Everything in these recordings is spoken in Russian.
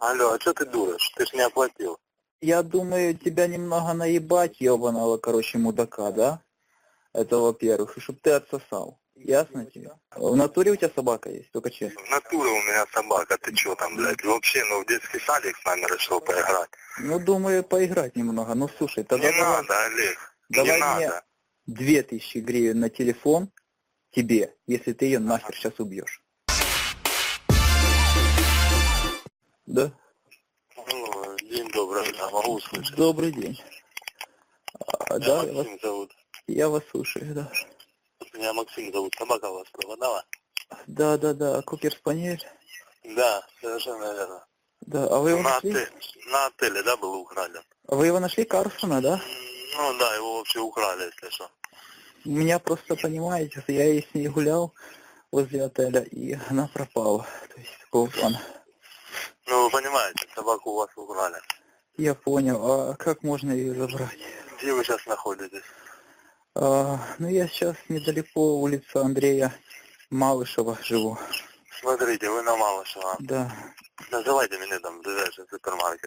Алло, а что ты дураешь? Ты ж не оплатил. Я думаю, тебя немного наебать, ебаного, короче, мудака, да? Это во-первых, и чтоб ты отсосал. Ясно тебе? В натуре у тебя собака есть, только честно. В натуре у меня собака, ты чё там, блядь? Вообще, в детский садик с нами решил поиграть. Ну, думаю, поиграть немного. Ну, слушай, тогда Не давай, надо, Олег, давай не мне надо. 2000 гривен на телефон тебе, если ты ее нахер сейчас убьешь. Да? Ну, день добрый, да, могу услышать. Добрый день. Да, Максим зовут. я вас слушаю, да. Меня Максим зовут, собака у вас продала? Да, кукер-спаниель. Да, совершенно верно. Да, а вы его нашли? На отеле, да, был украден? А вы его нашли, Карлсона, да? Ну да, его вообще украли, если что. У меня просто, понимаете, я с ней гулял возле отеля, и она пропала. То есть такого плана. Ну, вы понимаете, собаку у вас украли. Я понял. А как можно ее забрать? Где вы сейчас находитесь? Ну, я сейчас недалеко улица Андрея Малышева живу. Смотрите, вы на Малышева. Да. Называйте меня там, ближайший супермаркет.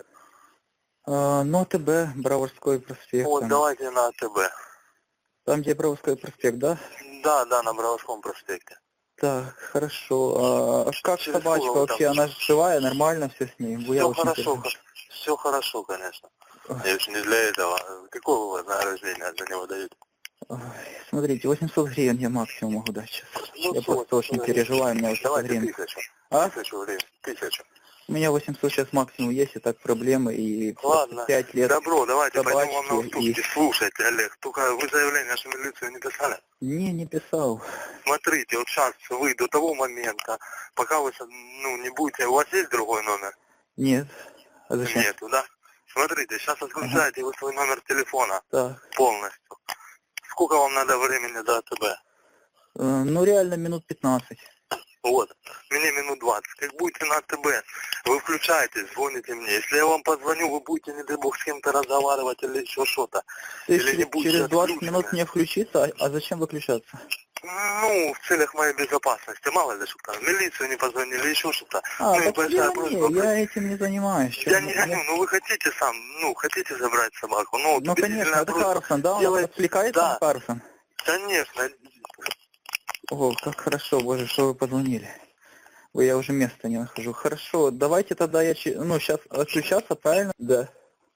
Ну, АТБ, Броварской проспект. Вот, Там. давайте на АТБ. Там, где Броварской проспект, да? Да, на Броварском проспекте. Так, хорошо. А как Через собачка сколько вы вообще? там? Она живая, нормально все с ней? Все хорошо, все хорошо, конечно. Я же не для этого. Какое у вас вознаграждение за него дают? Ой, смотрите, 800 гривен я максимум могу дать сейчас. Ну, Я всё, просто очень переживаю, у меня 800 давайте гривен. 1000. А? 1000 гривен. 1000. У меня 800 сейчас максимум есть, и так проблемы, и Ладно. 5 лет Добро, давайте пойдем вам на собачки. уступки. Слушайте, Олег, только вы заявление в милицию не писали? Не писал. Смотрите, вот сейчас вы до того момента, пока вы не будете, у вас есть другой номер? Нет. А зачем? Нету, да? Смотрите, сейчас отключаете вы свой номер телефона Так. полностью. Сколько вам надо времени до АТБ? Ну, реально минут 15. Вот, мне минут 20. Как будете на АТБ, вы включаете, звоните мне. Если я вам позвоню, вы будете, не дай бог, с кем-то разговаривать или еще что-то. То есть Или не будете через 20 отключены. минут мне включиться, а зачем выключаться? Ну, в целях моей безопасности, мало ли что-то, в милицию не позвонили, еще что-то. Так я этим не занимаюсь. Я не гоню, ну вы хотите сам, хотите забрать собаку, ну, Ну, конечно, это Карлсон, да? Он отвлекается на Карлсон? Конечно. О, как хорошо, боже, что вы позвонили. Ой, я уже места не нахожу. Хорошо, давайте тогда я, сейчас отключаться, правильно? Да.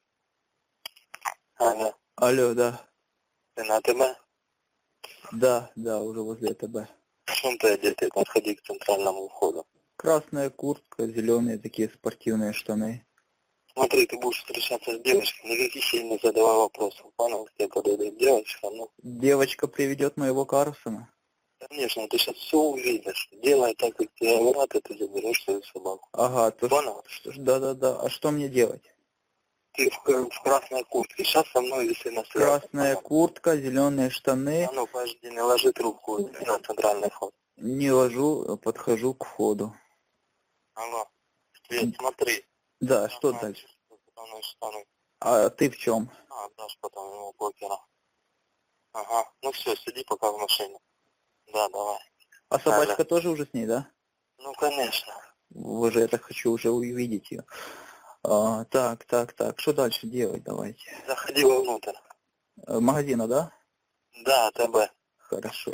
Алло. Алло, да. Ты на АТБ? Да, уже возле АТБ. В чем ты одетый? Подходи к центральному входу. Красная куртка, зеленые такие спортивные штаны. Смотри, ты будешь встречаться с девочкой, никаких ей не задавай вопросов. Понял, к тебе подойдет девочка, Девочка приведет моего Карлсона? Конечно, ты сейчас все увидишь. Делай так, как тебе говорят, и ты заберешь свою собаку. Ага, Понял? Да. А что мне делать? Ты в красной куртке. Сейчас со мной виси на связи. Красная куртка, зеленые штаны. А ну, подожди, не ложи трубку на центральный вход. Не ложу, подхожу к входу. Алло, Свет, смотри. Да, что дальше? А ты в чем? Дашь потом ему блокера. Ага, ну все, сиди пока в машине. Да, давай. А собачка тоже уже с ней, да? Ну, конечно. Боже, я так хочу уже увидеть ее. Так, что дальше делать, давайте? Заходи вовнутрь. Магазина, да? Да, АТБ. Хорошо.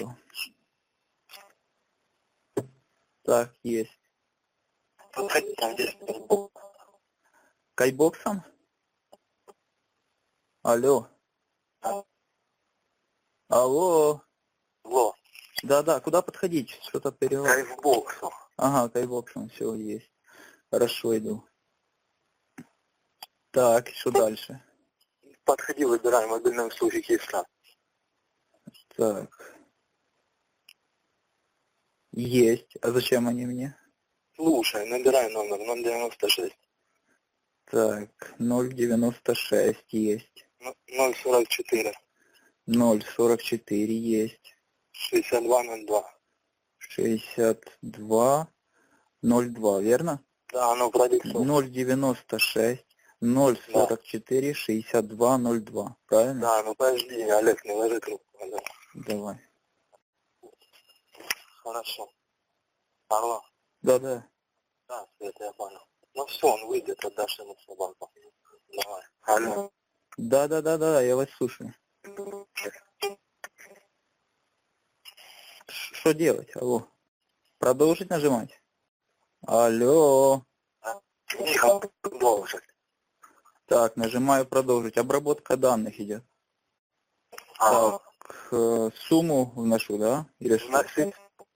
Так, есть. Подходи, там здесь. Кайбоксом? Алло. Алло. Во. Да, куда подходить? Что-то перевод. Кайфбоксу. Ага, кайбоксом, все есть. Хорошо, иду. Так, что дальше? Подходи, выбирай мобильные услуги Киевстар. Так. Есть. А зачем они мне? Слушай, набирай номер 096. Так, 096 есть. 044. 044 есть. 6202. 6202, верно? Да, оно продиктовано. 096 044 6202, правильно? Да, ну подожди, Олег, не ложи трубку. Да. Давай. Хорошо. Алло. Да. Да, Света, я понял. Ну все, он выйдет, отдашь ему собаку. Давай. Алло. Да, я вас слушаю. Что делать? Алло. Продолжить нажимать? Алло. Михаил, продолжить. Так, нажимаю продолжить. Обработка данных идет. Ага. Так, сумму вношу, да? Или что? Значит,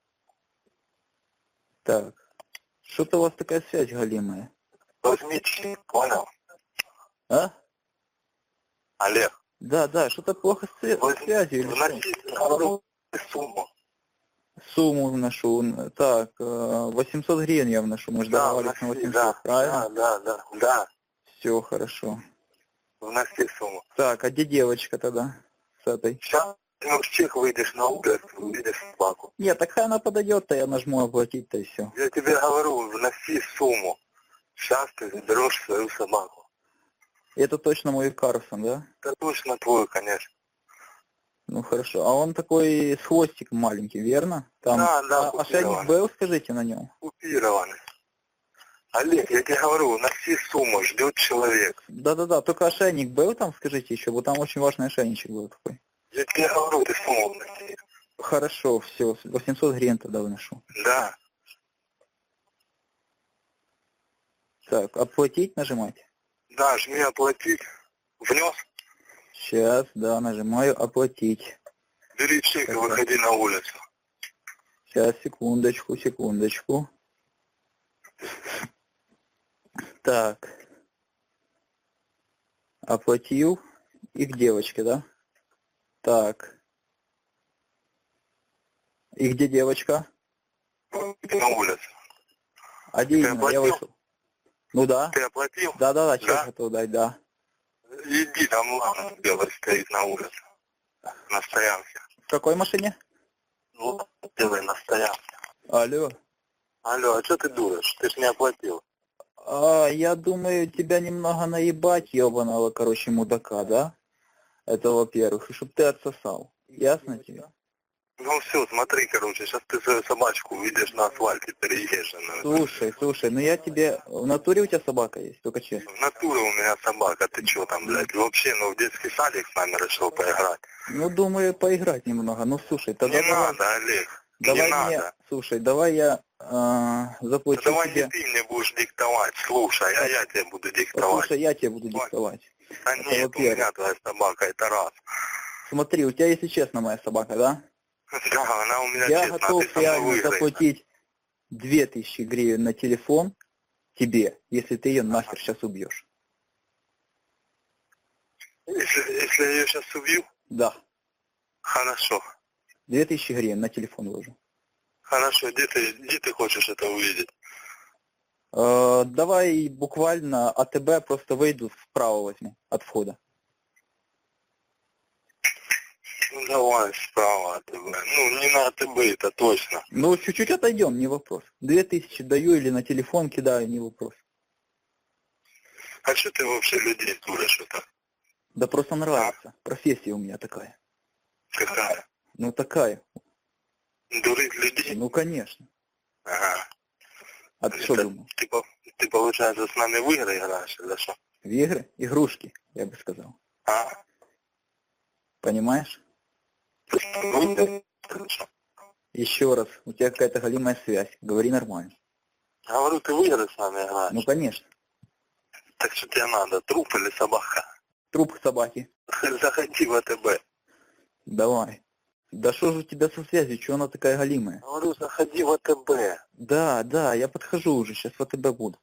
Так. Что-то у вас такая связь галимая. возьмите, понял? А? Олег, Да, что-то плохо с связью или что? вносите, говорю, сумму. Сумму вношу. Так, 800 гривен я вношу. Мы же договаривались на 800, правильно? Да. Все хорошо. Вноси сумму. Так, а где девочка тогда с этой? Сейчас ну, в чек выйдешь на улицу, увидишь собаку. Нет, так хай она подойдет-то, я нажму оплатить-то и все. Я тебе говорю, вноси сумму. Сейчас ты заберешь свою собаку. Это точно мой Карлсон, да? Это точно твой, конечно. Ну хорошо. А он такой с хвостиком маленький, верно? Там Да, ошейник был, скажите, на нем? купированный. Олег, я тебе говорю, вноси сумму, ждет человек. Да, только ошейник был там, скажите еще, вот там очень важный ошейничек был такой. Я тебе говорю, ты сумму вноси. Хорошо, все, 800 гривен тогда выношу. Да. Так, оплатить нажимать? Да, жми оплатить. Внес? Сейчас, да, нажимаю оплатить. Бери чек и выходи на улицу. Сейчас, секундочку. Так. Оплатил. И к девочке, да? Так. И где девочка? На улицу. А где Ты именно? Я оплатил? вышел. Ну да. Ты оплатил? Да, чек Да? готов дать, да. Иди, там ладно, белый стоит на улице. На стоянке. В какой машине? Ну, белый на стоянке. Алло. Алло, а что ты дураешь? Ты ж не оплатил. Я думаю, тебя немного наебать, ебаного, короче, мудака, да? Это во-первых. И чтоб ты отсосал. Ясно тебе? Ну все, смотри, короче, сейчас ты свою собачку увидишь на асфальте переезженную. Слушай, ну я тебе... В натуре у тебя собака есть? Только честно. В натуре у меня собака, ты что там, блядь? Вообще, ну в детский садик с нами решил поиграть. Ну, думаю, поиграть немного. Ну, слушай, тогда Не давай... надо, Олег, Давай не мне... надо. Слушай, давай я заплачу Давай тебе... не ты мне будешь диктовать, слушай, а я тебе буду диктовать. Послушай, я тебе буду диктовать. Да Это нет, у во-первых. меня твоя собака, это раз. Смотри, у тебя, если честно, моя собака, да? Да, она у меня Я честно, а готов ты со мной реально выиграешь. заплатить 2000 гривен на телефон тебе, если ты ее нахер сейчас убьешь. Если я ее сейчас убью, Да. хорошо. 2000 гривен на телефон ложу. Хорошо, где ты хочешь это увидеть? Давай буквально АТБ просто выйду, вправо возьму от входа. Ну давай справа от АТБ. Ну не на АТБ, это точно. Ну, чуть-чуть отойдем, не вопрос. 2000 даю или на телефон кидаю, не вопрос. А что ты вообще людей дуришь это? Да просто нравится. Профессия у меня такая. Какая? Ну, такая. Дурить людей? Ну, конечно. Ага. А ты что Это думал? ты, получается, с нами в игры играешь или что? В игры? Игрушки, я бы сказал. А? Понимаешь? Ну, Еще раз, у тебя какая-то галимая связь. Говори нормально. говорю, ты в игры с нами играешь. Ну, конечно. Так что тебе надо, труп или собака? Труп собаки. Заходи в АТБ. Давай. Да что же у тебя со связью? Чего она такая галимая? Говорю, заходи в АТБ. Да, я подхожу уже, сейчас в АТБ буду.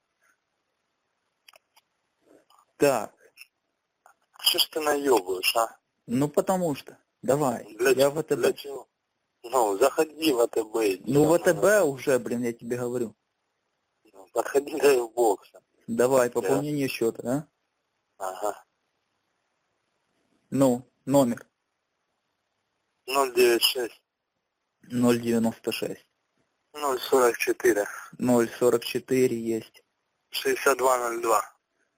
Так, Что ж ты наебываешь, а? ну потому что. Давай, Для, я в для АТБ. чего? Ну, заходи в АТБ. Иди Ну в там, АТБ уже, блин, я тебе говорю. подходи до бокса. Давай, пополнение счета, да? Ага. Ну, номер 096 096 044 044 есть. 6202.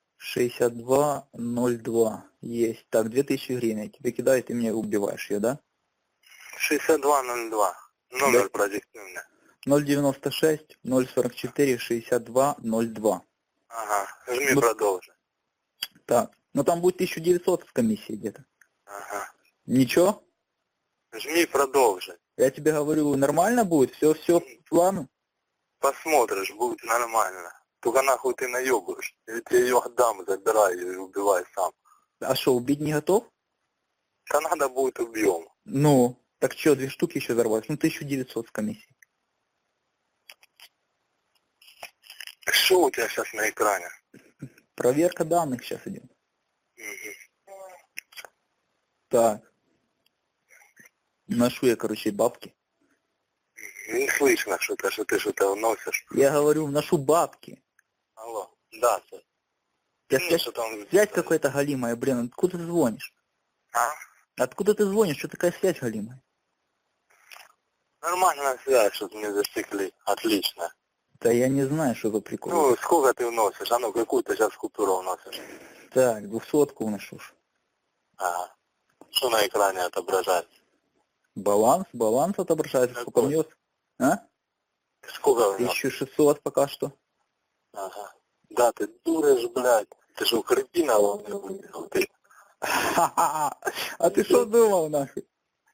6202 есть. Так, 2000 гривен я тебе кидаю, ты меня убиваешь ее, да? 6202. Номер Да. продиктуй мне. 096 044 6202. Ага, жми Ну, продолжи. так, ну там будет 1900 с комиссией где-то. Ага. Ничего? Жми продолжи. Я тебе говорю, нормально будет? Все по плану? Посмотришь, будет нормально. Только нахуй ты наебываешь. Я тебе ее отдам, забирай ее и убивай сам. А что, убить не готов? Да надо будет убьем. Ну, так что, 2 штуки еще взорвать? Ну, 1900 с комиссией. Что у тебя сейчас на экране? Проверка данных сейчас идет. Мгм. Так. Ношу я, короче, бабки. Не слышно что ты что-то вносишь. Я говорю, ношу бабки. Алло. Да, Сань. Я Ну, связь, что там? связь какая-то галимая, блин. Откуда ты звонишь? А? Откуда ты звонишь? Что такая связь галимая? Нормальная связь, что мне засекли. Отлично. Да я не знаю, что за прикол. Ну, сколько ты вносишь? А ну, какую ты сейчас купюру вносишь? Так, 200 вношу. Ага. Что на экране отображается? Баланс отображается. Сколько Какой? внес? А? Сколько вносишь? 1600 пока что. Ага. Да, ты дуришь, блядь. Ты что, кретина выиграл? Ты Ха-ха-ха. А ты что думал, нахуй?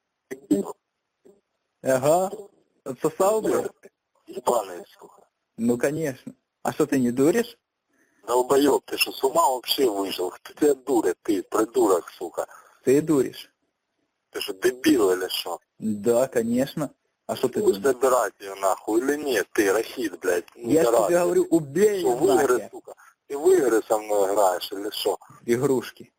Ага. Отсосал, блядь? ебаный, сука. Ну, конечно. А что, ты не дуришь? Долбоёб, ты что, с ума вообще вышел? Кто тебя дурит, ты, придурок, сука? Ты дуришь. Ты что, дебил или что? Да, конечно. А что ты Будешь думаешь? забирать ее нахуй или нет? Ты, Рахид, блядь, Я же тебе говорю, убей Что, ее в игры, нахер. сука? Ты в игры со мной играешь или что? Игрушки.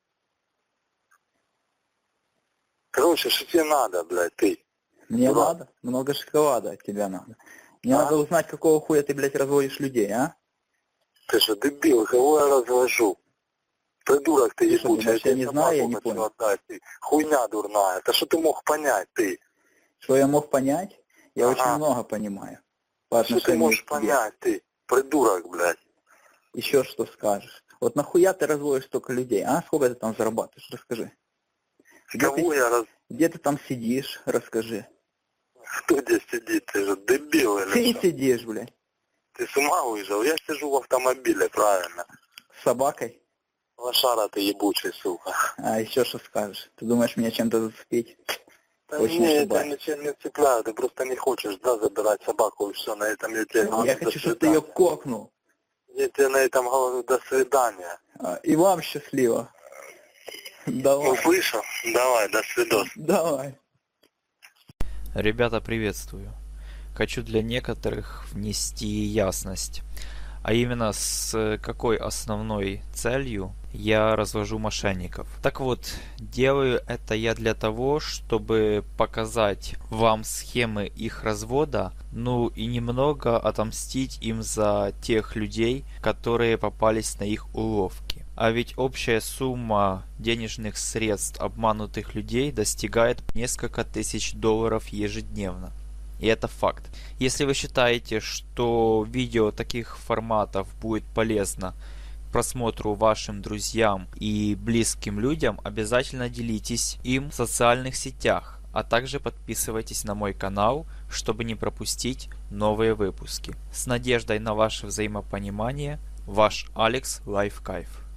Короче, что тебе надо, блядь, ты? Мне Дурак. надо. Много шоколада от тебя надо. Мне А? надо узнать, какого хуя ты, блядь, разводишь людей, а? Ты что, дебил, кого я развожу? Придурок ты Ты что, ебучий, думаешь, я не тебе знаю, я собаку не хочу понял. отдать, ты. Хуйня дурная. Это что ты мог понять, ты? Что я мог понять? Я Ага. очень много понимаю. По Что ты отношению можешь к тебе. понять, ты? Придурок, блядь. Еще что скажешь? Вот нахуя ты разводишь столько людей, а? Сколько ты там зарабатываешь? Расскажи. Кого я раз... Где ты там сидишь? Расскажи. Кто здесь сидит? Ты же дебил или Ты что? сидишь, блядь, Ты с ума выжил? Я сижу в автомобиле, правильно. с собакой. Лошара ты ебучий, сука. А еще что скажешь? Ты думаешь меня чем-то зацепить? Да Очень не, я тебя ошибаюсь. ничем не цепляю, ты просто не хочешь, да, забирать собаку и все, на этом я тебе говорю, Я до хочу, чтобы ты ее свидания. кокнул. Я тебе на этом говорю, до свидания. И вам счастливо. Давай. Услышал? Давай, до свидос. Давай. Ребята, приветствую. Хочу для некоторых внести ясность. А именно, с какой основной целью я развожу мошенников. Так вот, делаю это я для того, чтобы показать вам схемы их развода, ну и немного отомстить им за тех людей, которые попались на их уловки. А ведь общая сумма денежных средств обманутых людей достигает несколько тысяч долларов ежедневно. И это факт. Если вы считаете, что видео таких форматов будет полезно к просмотру вашим друзьям и близким людям, обязательно делитесь им в социальных сетях, а также подписывайтесь на мой канал, чтобы не пропустить новые выпуски. С надеждой на ваше взаимопонимание, ваш Алекс Лайфкайф.